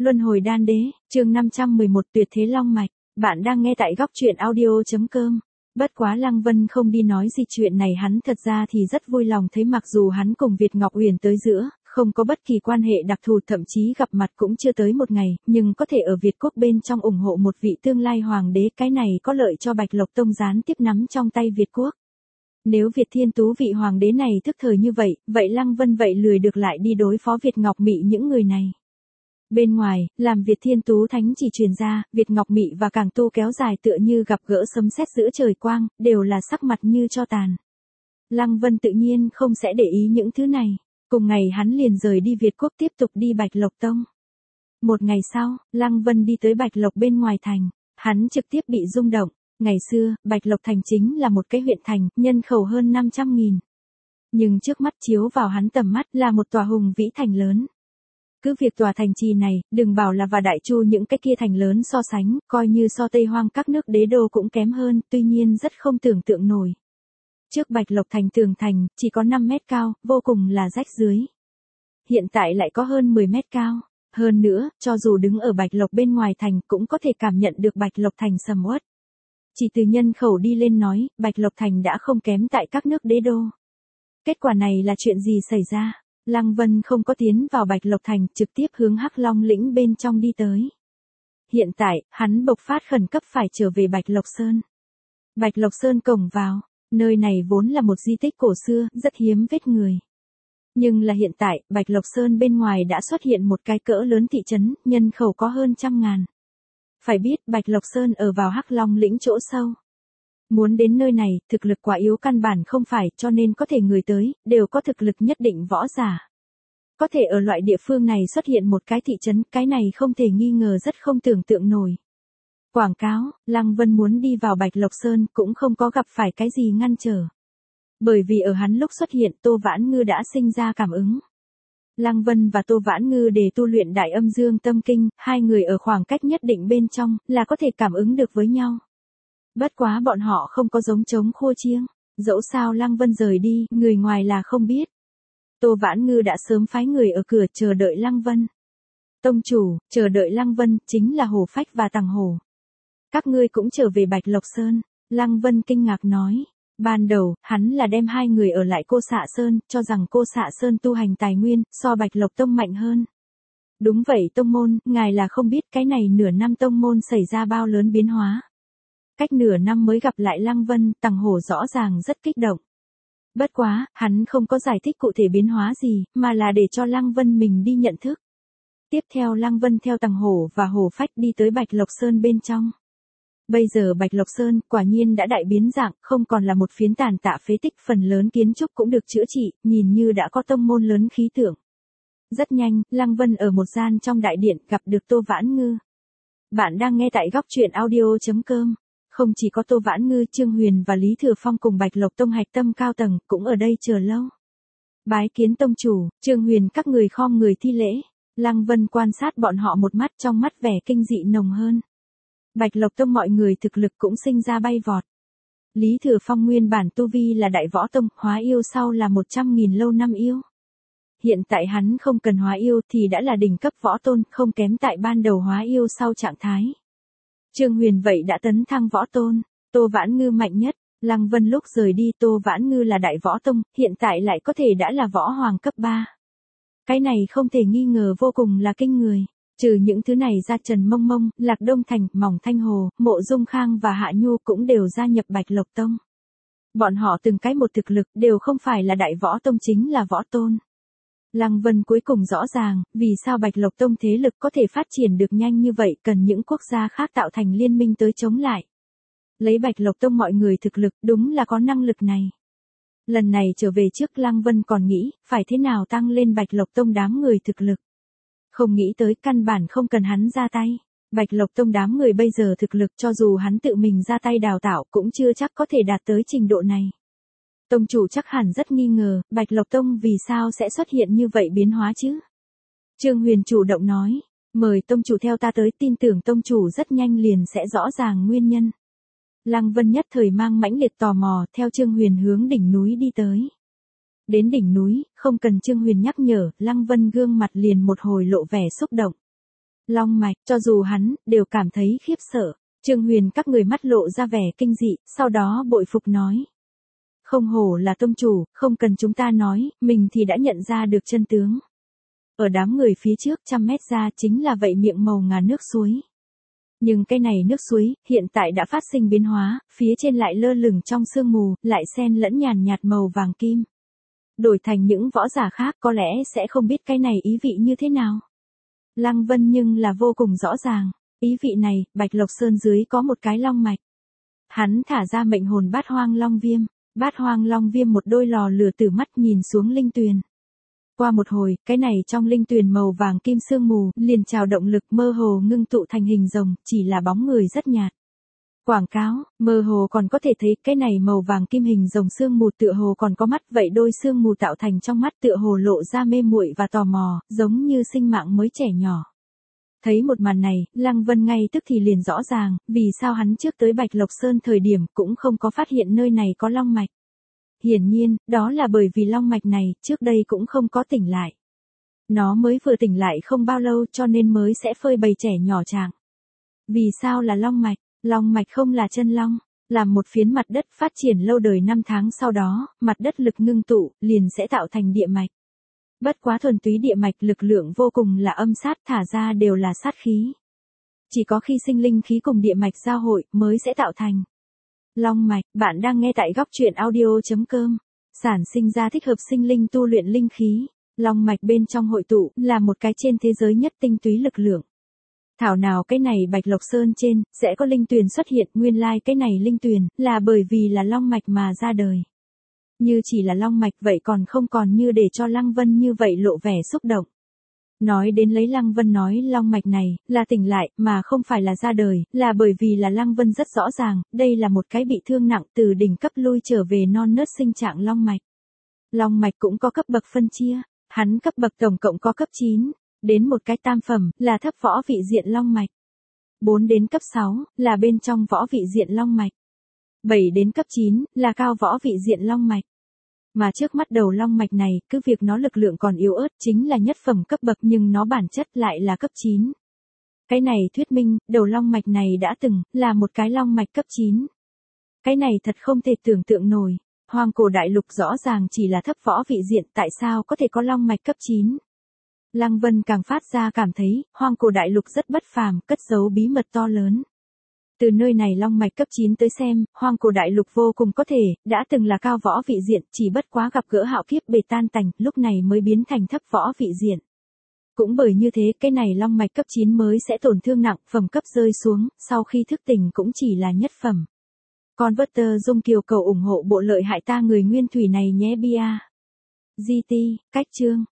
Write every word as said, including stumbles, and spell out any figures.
Luân hồi đan đế, chương năm trăm mười một tuyệt thế long mạch. Bạn đang nghe tại góc truyện audio.com. Bất quá Lăng Vân không đi nói gì chuyện này, hắn thật ra thì rất vui lòng thấy mặc dù hắn cùng Việt Ngọc Uyển tới giữa, không có bất kỳ quan hệ đặc thù, thậm chí gặp mặt cũng chưa tới một ngày, nhưng có thể ở Việt Quốc bên trong ủng hộ một vị tương lai hoàng đế, cái này có lợi cho Bạch Lộc Tông gián tiếp nắm trong tay Việt Quốc. Nếu Việt Thiên Tú vị hoàng đế này thức thời như vậy, vậy Lăng Vân vậy lười được lại đi đối phó Việt Ngọc Mị những người này. Bên ngoài, làm Việt Thiên Tú thánh chỉ truyền ra, Việt Ngọc Mị và Càng Tu kéo dài tựa như gặp gỡ sấm sét giữa trời quang, đều là sắc mặt như tro tàn. Lăng Vân tự nhiên không sẽ để ý những thứ này. Cùng ngày hắn liền rời đi Việt Quốc tiếp tục đi Bạch Lộc Tông. Một ngày sau, Lăng Vân đi tới Bạch Lộc bên ngoài thành, hắn trực tiếp bị rung động. Ngày xưa, Bạch Lộc thành chính là một cái huyện thành, nhân khẩu hơn năm trăm nghìn. Nhưng trước mắt chiếu vào hắn tầm mắt là một tòa hùng vĩ thành lớn. Cứ việc tòa thành trì này, đừng bảo là và Đại Chu những cái kia thành lớn so sánh, coi như so Tây Hoang các nước đế đô cũng kém hơn, tuy nhiên rất không tưởng tượng nổi. Trước Bạch Lộc thành tường thành, chỉ có năm mét cao, vô cùng là rách rưới. Hiện tại lại có hơn mười mét cao. Hơn nữa, cho dù đứng ở Bạch Lộc bên ngoài thành cũng có thể cảm nhận được Bạch Lộc thành sầm uất. Chỉ từ nhân khẩu đi lên nói, Bạch Lộc thành đã không kém tại các nước đế đô. Kết quả này là chuyện gì xảy ra? Lăng Vân không có tiến vào Bạch Lộc thành, trực tiếp hướng Hắc Long lĩnh bên trong đi tới. Hiện tại, hắn bộc phát khẩn cấp phải trở về Bạch Lộc Sơn. Bạch Lộc Sơn cổng vào, nơi này vốn là một di tích cổ xưa, rất hiếm vết người. Nhưng là hiện tại, Bạch Lộc Sơn bên ngoài đã xuất hiện một cái cỡ lớn thị trấn, nhân khẩu có hơn trăm ngàn. Phải biết Bạch Lộc Sơn ở vào Hắc Long lĩnh chỗ sâu. Muốn đến nơi này, thực lực quá yếu căn bản không phải, cho nên có thể người tới, đều có thực lực nhất định võ giả. Có thể ở loại địa phương này xuất hiện một cái thị trấn, cái này không thể nghi ngờ rất không tưởng tượng nổi. Quảng cáo, Lăng Vân muốn đi vào Bạch Lộc Sơn cũng không có gặp phải cái gì ngăn trở. Bởi vì ở hắn lúc xuất hiện Tô Vãn Ngư đã sinh ra cảm ứng. Lăng Vân và Tô Vãn Ngư để tu luyện Đại Âm Dương Tâm Kinh, hai người ở khoảng cách nhất định bên trong, là có thể cảm ứng được với nhau. Bất quá bọn họ không có giống trống khua chiêng, dẫu sao Lăng Vân rời đi, người ngoài là không biết. Tô Vãn Ngư đã sớm phái người ở cửa chờ đợi Lăng Vân. Tông chủ, chờ đợi Lăng Vân, chính là Hổ Phách và Tằng Hổ. Các ngươi cũng trở về Bạch Lộc Sơn, Lăng Vân kinh ngạc nói. Ban đầu, hắn là đem hai người ở lại Cô Xạ Sơn, cho rằng Cô Xạ Sơn tu hành tài nguyên, so Bạch Lộc Tông mạnh hơn. Đúng vậy tông môn, ngài là không biết cái này nửa năm tông môn xảy ra bao lớn biến hóa. Cách nửa năm mới gặp lại Lăng Vân, Tằng Hổ rõ ràng rất kích động. Bất quá, hắn không có giải thích cụ thể biến hóa gì, mà là để cho Lăng Vân mình đi nhận thức. Tiếp theo Lăng Vân theo Tằng Hổ và Hổ Phách đi tới Bạch Lộc Sơn bên trong. Bây giờ Bạch Lộc Sơn quả nhiên đã đại biến dạng, không còn là một phiến tàn tạ phế tích, phần lớn kiến trúc cũng được chữa trị, nhìn như đã có tông môn lớn khí tượng. Rất nhanh, Lăng Vân ở một gian trong đại điện gặp được Tô Vãn Ngư. Bạn đang nghe tại góc truyện audio.com. Không chỉ có Tô Vãn Ngư, Trương Huyền và Lý Thừa Phong cùng Bạch Lộc Tông hạch tâm cao tầng cũng ở đây chờ lâu. Bái kiến tông chủ, Trương Huyền các người khom người thi lễ. Lăng Vân quan sát bọn họ một mắt, trong mắt vẻ kinh dị nồng hơn. Bạch Lộc Tông mọi người thực lực cũng sinh ra bay vọt. Lý Thừa Phong nguyên bản tu vi là Đại Võ Tông, hóa yêu sau là một trăm nghìn lâu năm yêu. Hiện tại hắn không cần hóa yêu thì đã là đỉnh cấp võ tôn, không kém tại ban đầu hóa yêu sau trạng thái. Trương Huyền vậy đã tấn thăng võ tôn, Tô Vãn Ngư mạnh nhất, Lăng Vân lúc rời đi Tô Vãn Ngư là Đại Võ Tông, hiện tại lại có thể đã là võ hoàng cấp ba. Cái này không thể nghi ngờ vô cùng là kinh người. Trừ những thứ này ra, Trần Mông Mông, Lạc Đông Thành, Mỏng Thanh Hồ, Mộ Dung Khang và Hạ Nhu cũng đều gia nhập Bạch Lộc Tông. Bọn họ từng cái một thực lực, đều không phải là Đại Võ Tông chính là võ tôn. Lăng Vân cuối cùng rõ ràng, vì sao Bạch Lộc Tông thế lực có thể phát triển được nhanh như vậy, cần những quốc gia khác tạo thành liên minh tới chống lại. Lấy Bạch Lộc Tông mọi người thực lực, đúng là có năng lực này. Lần này trở về trước Lăng Vân còn nghĩ, phải thế nào tăng lên Bạch Lộc Tông đám người thực lực. Không nghĩ tới căn bản không cần hắn ra tay. Bạch Lộc Tông đám người bây giờ thực lực cho dù hắn tự mình ra tay đào tạo cũng chưa chắc có thể đạt tới trình độ này. Tông chủ chắc hẳn rất nghi ngờ, Bạch Lộc Tông vì sao sẽ xuất hiện như vậy biến hóa chứ? Trương Huyền chủ động nói, mời tông chủ theo ta tới, tin tưởng tông chủ rất nhanh liền sẽ rõ ràng nguyên nhân. Lăng Vân nhất thời mang mãnh liệt tò mò, theo Trương Huyền hướng đỉnh núi đi tới. Đến đỉnh núi, không cần Trương Huyền nhắc nhở, Lăng Vân gương mặt liền một hồi lộ vẻ xúc động. Long mạch, cho dù hắn, đều cảm thấy khiếp sợ. Trương Huyền các người mắt lộ ra vẻ kinh dị, sau đó bội phục nói. Không hổ là tông chủ, không cần chúng ta nói, mình thì đã nhận ra được chân tướng. Ở đám người phía trước trăm mét ra chính là vậy miệng màu ngà nước suối. Nhưng cái này nước suối, hiện tại đã phát sinh biến hóa, phía trên lại lơ lửng trong sương mù, lại xen lẫn nhàn nhạt màu vàng kim. Đổi thành những võ giả khác có lẽ sẽ không biết cái này ý vị như thế nào. Lăng Vân nhưng là vô cùng rõ ràng, ý vị này, Bạch Lộc Sơn dưới có một cái long mạch. Hắn thả ra mệnh hồn bát hoang long viêm, bát hoang long viêm một đôi lò lửa từ mắt nhìn xuống linh tuyền. Qua một hồi, cái này trong linh tuyền màu vàng kim sương mù, liền trào động lực mơ hồ ngưng tụ thành hình rồng, chỉ là bóng người rất nhạt. Quảng cáo, mơ hồ còn có thể thấy cái này màu vàng kim hình rồng sương mù tựa hồ còn có mắt, vậy đôi sương mù tạo thành trong mắt tựa hồ lộ ra mê muội và tò mò, giống như sinh mạng mới trẻ nhỏ. Thấy một màn này, Lăng Vân ngay tức thì liền rõ ràng, vì sao hắn trước tới Bạch Lộc Sơn thời điểm cũng không có phát hiện nơi này có long mạch. Hiển nhiên, đó là bởi vì long mạch này, trước đây cũng không có tỉnh lại. Nó mới vừa tỉnh lại không bao lâu cho nên mới sẽ phơi bày trẻ nhỏ trạng. Vì sao là long mạch? Long mạch không là chân long, là một phiến mặt đất phát triển lâu đời năm tháng sau đó, mặt đất lực ngưng tụ, liền sẽ tạo thành địa mạch. Bất quá thuần túy địa mạch lực lượng vô cùng là âm sát, thả ra đều là sát khí. Chỉ có khi sinh linh khí cùng địa mạch giao hội mới sẽ tạo thành. Long mạch, bạn đang nghe tại góc truyện audio chấm com. Sản sinh ra thích hợp sinh linh tu luyện linh khí. Long mạch bên trong hội tụ là một cái trên thế giới nhất tinh túy lực lượng. Thảo nào cái này Bạch Lộc Sơn trên sẽ có linh tuyền xuất hiện, nguyên lai like cái này linh tuyền là bởi vì là long mạch mà ra đời. Như chỉ là long mạch vậy còn không còn như để cho Lăng Vân như vậy lộ vẻ xúc động. Nói đến lấy Lăng Vân nói long mạch này là tỉnh lại mà không phải là ra đời, là bởi vì là Lăng Vân rất rõ ràng, đây là một cái bị thương nặng từ đỉnh cấp lui trở về non nớt sinh trạng long mạch. Long mạch cũng có cấp bậc phân chia, hắn cấp bậc tổng cộng có cấp chín, đến một cái tam phẩm là thấp võ vị diện long mạch. bốn đến cấp sáu là bên trong võ vị diện long mạch. bảy đến cấp chín là cao võ vị diện long mạch. Mà trước mắt đầu long mạch này, cứ việc nó lực lượng còn yếu ớt chính là nhất phẩm cấp bậc nhưng nó bản chất lại là cấp chín. Cái này thuyết minh, đầu long mạch này đã từng là một cái long mạch cấp chín. Cái này thật không thể tưởng tượng nổi. Hoang cổ đại lục rõ ràng chỉ là thấp võ vị diện, tại sao có thể có long mạch cấp chín? Lăng Vân càng phát ra cảm thấy, hoang cổ đại lục rất bất phàm, cất giấu bí mật to lớn. Từ nơi này long mạch cấp chín tới xem, hoang cổ đại lục vô cùng có thể, đã từng là cao võ vị diện, chỉ bất quá gặp gỡ hạo kiếp bề tan tành, lúc này mới biến thành thấp võ vị diện. Cũng bởi như thế, cái này long mạch cấp chín mới sẽ tổn thương nặng, phẩm cấp rơi xuống, sau khi thức tỉnh cũng chỉ là nhất phẩm. Converter Dung Kiều cầu ủng hộ bộ lợi hại ta người nguyên thủy này nhé bia. giê tê, cách chương.